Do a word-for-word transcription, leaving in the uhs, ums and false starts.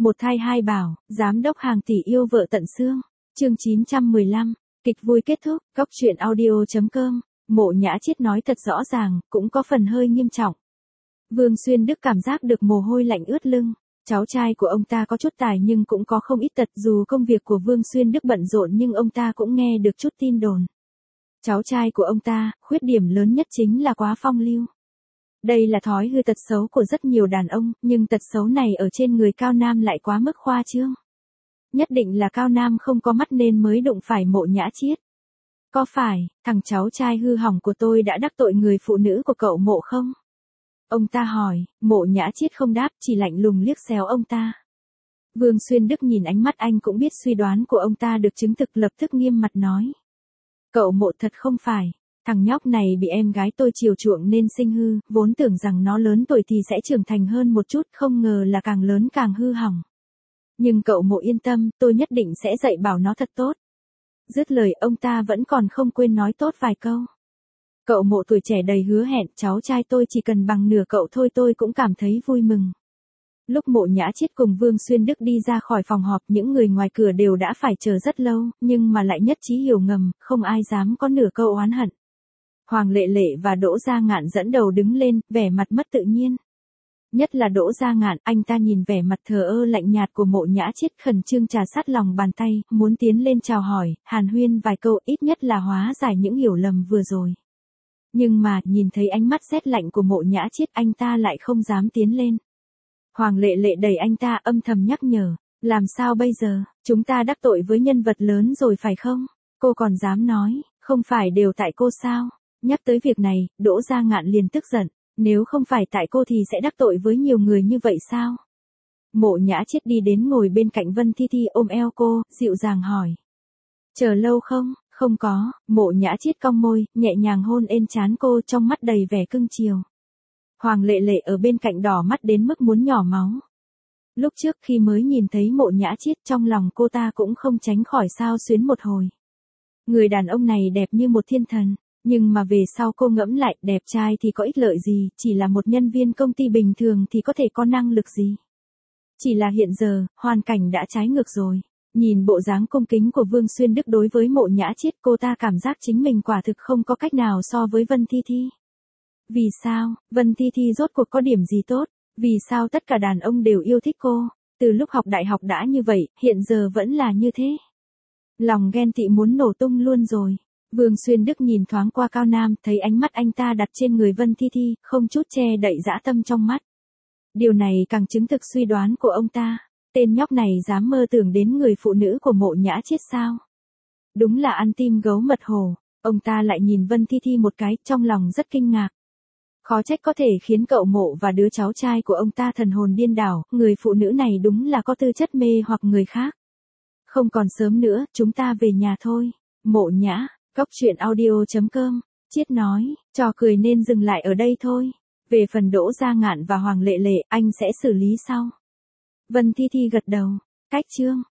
Một thai hai bảo, giám đốc hàng tỷ yêu vợ tận xương. Chương chín trăm mười lăm, kịch vui kết thúc, góc truyện audio chấm com. Mộ Nhã Chiết nói thật rõ ràng, cũng có phần hơi nghiêm trọng. Vương Xuyên Đức cảm giác được mồ hôi lạnh ướt lưng. Cháu trai của ông ta có chút tài nhưng cũng có không ít tật, dù công việc của Vương Xuyên Đức bận rộn nhưng ông ta cũng nghe được chút tin đồn. Cháu trai của ông ta, khuyết điểm lớn nhất chính là quá phong lưu. Đây là thói hư tật xấu của rất nhiều đàn ông, nhưng tật xấu này ở trên người Cao Nam lại quá mức khoa trương. Nhất định là Cao Nam không có mắt nên mới đụng phải Mộ Nhã Chiết. Có phải, thằng cháu trai hư hỏng của tôi đã đắc tội người phụ nữ của cậu Mộ không? Ông ta hỏi. Mộ Nhã Chiết không đáp, chỉ lạnh lùng liếc xéo ông ta. Vương Xuyên Đức nhìn ánh mắt anh cũng biết suy đoán của ông ta được chứng thực, lập tức nghiêm mặt nói. Cậu Mộ thật không phải. Thằng nhóc này bị em gái tôi chiều chuộng nên sinh hư, vốn tưởng rằng nó lớn tuổi thì sẽ trưởng thành hơn một chút, không ngờ là càng lớn càng hư hỏng. Nhưng cậu Mộ yên tâm, tôi nhất định sẽ dạy bảo nó thật tốt. Dứt lời ông ta vẫn còn không quên nói tốt vài câu. Cậu Mộ tuổi trẻ đầy hứa hẹn, cháu trai tôi chỉ cần bằng nửa cậu thôi tôi cũng cảm thấy vui mừng. Lúc Mộ Nhã Chiết cùng Vương Xuyên Đức đi ra khỏi phòng họp, những người ngoài cửa đều đã phải chờ rất lâu, nhưng mà lại nhất trí hiểu ngầm, không ai dám có nửa câu oán hận. Hoàng Lệ Lệ và Đỗ Gia Ngạn dẫn đầu đứng lên, vẻ mặt mất tự nhiên. Nhất là Đỗ Gia Ngạn, anh ta nhìn vẻ mặt thờ ơ lạnh nhạt của Mộ Nhã Chiết, khẩn trương trà sát lòng bàn tay, muốn tiến lên chào hỏi, hàn huyên vài câu, ít nhất là hóa giải những hiểu lầm vừa rồi. Nhưng mà, nhìn thấy ánh mắt rét lạnh của Mộ Nhã Chiết, anh ta lại không dám tiến lên. Hoàng Lệ Lệ đẩy anh ta, âm thầm nhắc nhở, làm sao bây giờ, chúng ta đắc tội với nhân vật lớn rồi phải không? Cô còn dám nói, không phải đều tại cô sao? Nhắc tới việc này, Đỗ Gia Ngạn liền tức giận, nếu không phải tại cô thì sẽ đắc tội với nhiều người như vậy sao? Mộ Nhã Chiết đi đến ngồi bên cạnh Vân Thi Thi, ôm eo cô, dịu dàng hỏi. Chờ lâu không? Không có. Mộ Nhã Chiết cong môi, nhẹ nhàng hôn lên trán cô, trong mắt đầy vẻ cưng chiều. Hoàng Lệ Lệ ở bên cạnh đỏ mắt đến mức muốn nhỏ máu. Lúc trước khi mới nhìn thấy Mộ Nhã Chiết, trong lòng cô ta cũng không tránh khỏi xao xuyến một hồi. Người đàn ông này đẹp như một thiên thần. Nhưng mà về sau cô ngẫm lại, đẹp trai thì có ích lợi gì, chỉ là một nhân viên công ty bình thường thì có thể có năng lực gì. Chỉ là hiện giờ, hoàn cảnh đã trái ngược rồi. Nhìn bộ dáng cung kính của Vương Xuyên Đức đối với Mộ Nhã Chiết, cô ta cảm giác chính mình quả thực không có cách nào so với Vân Thi Thi. Vì sao, Vân Thi Thi rốt cuộc có điểm gì tốt? Vì sao tất cả đàn ông đều yêu thích cô? Từ lúc học đại học đã như vậy, hiện giờ vẫn là như thế. Lòng ghen tị muốn nổ tung luôn rồi. Vương Xuyên Đức nhìn thoáng qua Cao Nam, thấy ánh mắt anh ta đặt trên người Vân Thi Thi, không chút che đậy dã tâm trong mắt. Điều này càng chứng thực suy đoán của ông ta. Tên nhóc này dám mơ tưởng đến người phụ nữ của Mộ Nhã Chiết sao? Đúng là ăn tim gấu mật hồ. Ông ta lại nhìn Vân Thi Thi một cái, trong lòng rất kinh ngạc. Khó trách có thể khiến cậu Mộ và đứa cháu trai của ông ta thần hồn điên đảo, người phụ nữ này đúng là có tư chất mê hoặc người khác. Không còn sớm nữa, chúng ta về nhà thôi. Mộ Nhã. Góc truyện audio chấm com. Chiết nói, trò cười nên dừng lại ở đây thôi. Về phần Đỗ Gia Ngạn và Hoàng Lệ Lệ, anh sẽ xử lý sau. Vân Thi Thi gật đầu. Cách chương.